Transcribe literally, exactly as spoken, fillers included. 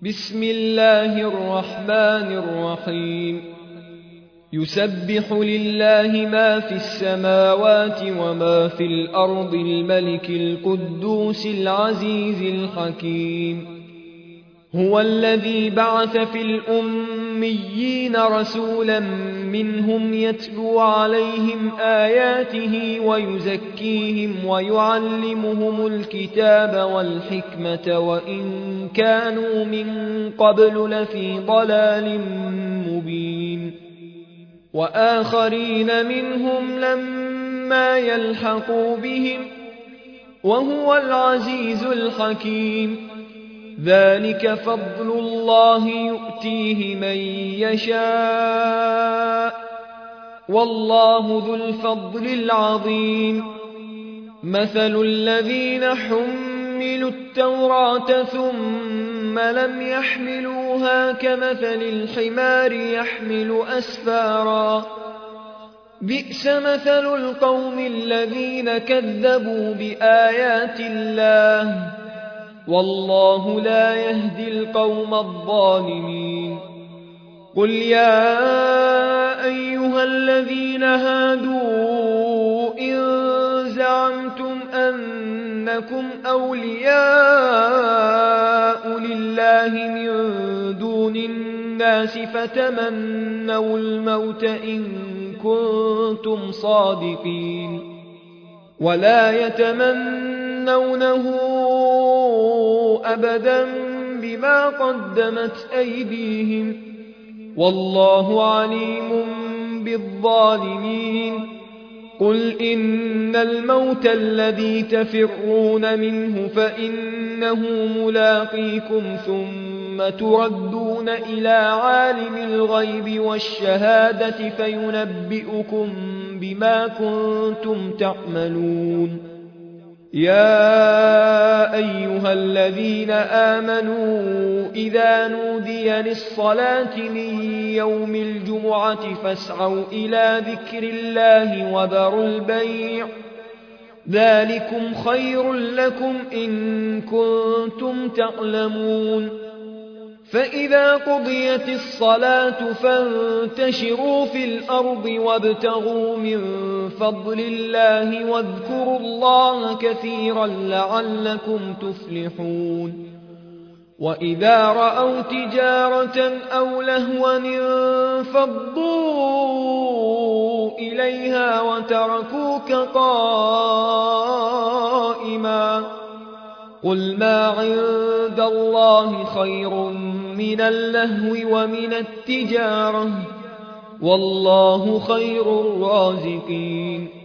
بسم الله الرحمن الرحيم يسبح لله ما في السماوات وما في الأرض الملك القدوس العزيز الحكيم هو الذي بعث في الأميين رسولا منهم يتلو عليهم آياته ويزكيهم ويعلمهم الكتاب والحكمة وإن كانوا من قبل لفي ضلال مبين وآخرين منهم لما يلحقوا بهم وهو العزيز الحكيم ذلك فضل الله يؤتيه من يشاء والله ذو الفضل العظيم مثل الذين حملوا التوراة ثم لم يحملوها كمثل الحمار يحمل أسفارا بئس مثل القوم الذين كذبوا بآيات الله والله لا يهدي القوم الظالمين قل يا أيها الذين هادوا إن زعمتم أنكم أولياء لله من دون الناس فتمنوا الموت إن كنتم صادقين ولا يتمنونه أبدا بما قدمت أيديهم والله عليم بالظالمين قل إن الموت الذي تفرون منه فإنه ملاقيكم ثم تردون إلى عالم الغيب والشهادة فينبئكم بما كنتم تعملون يا أيها الذين آمنوا إذا نودي للصلاة من يوم الجمعة فاسعوا إلى ذكر الله وذروا البيع ذلكم خير لكم إن كنتم تعلمون فإذا قضيت الصلاة فانتشروا في الأرض وابتغوا من فضل الله واذكروا الله كثيرا لعلكم تفلحون وإذا رأوا تجارة أو لهوا انفضوا إليها وتركوك قائما قل ما عند الله خير من اللهو ومن التجارة والله خير الرازقين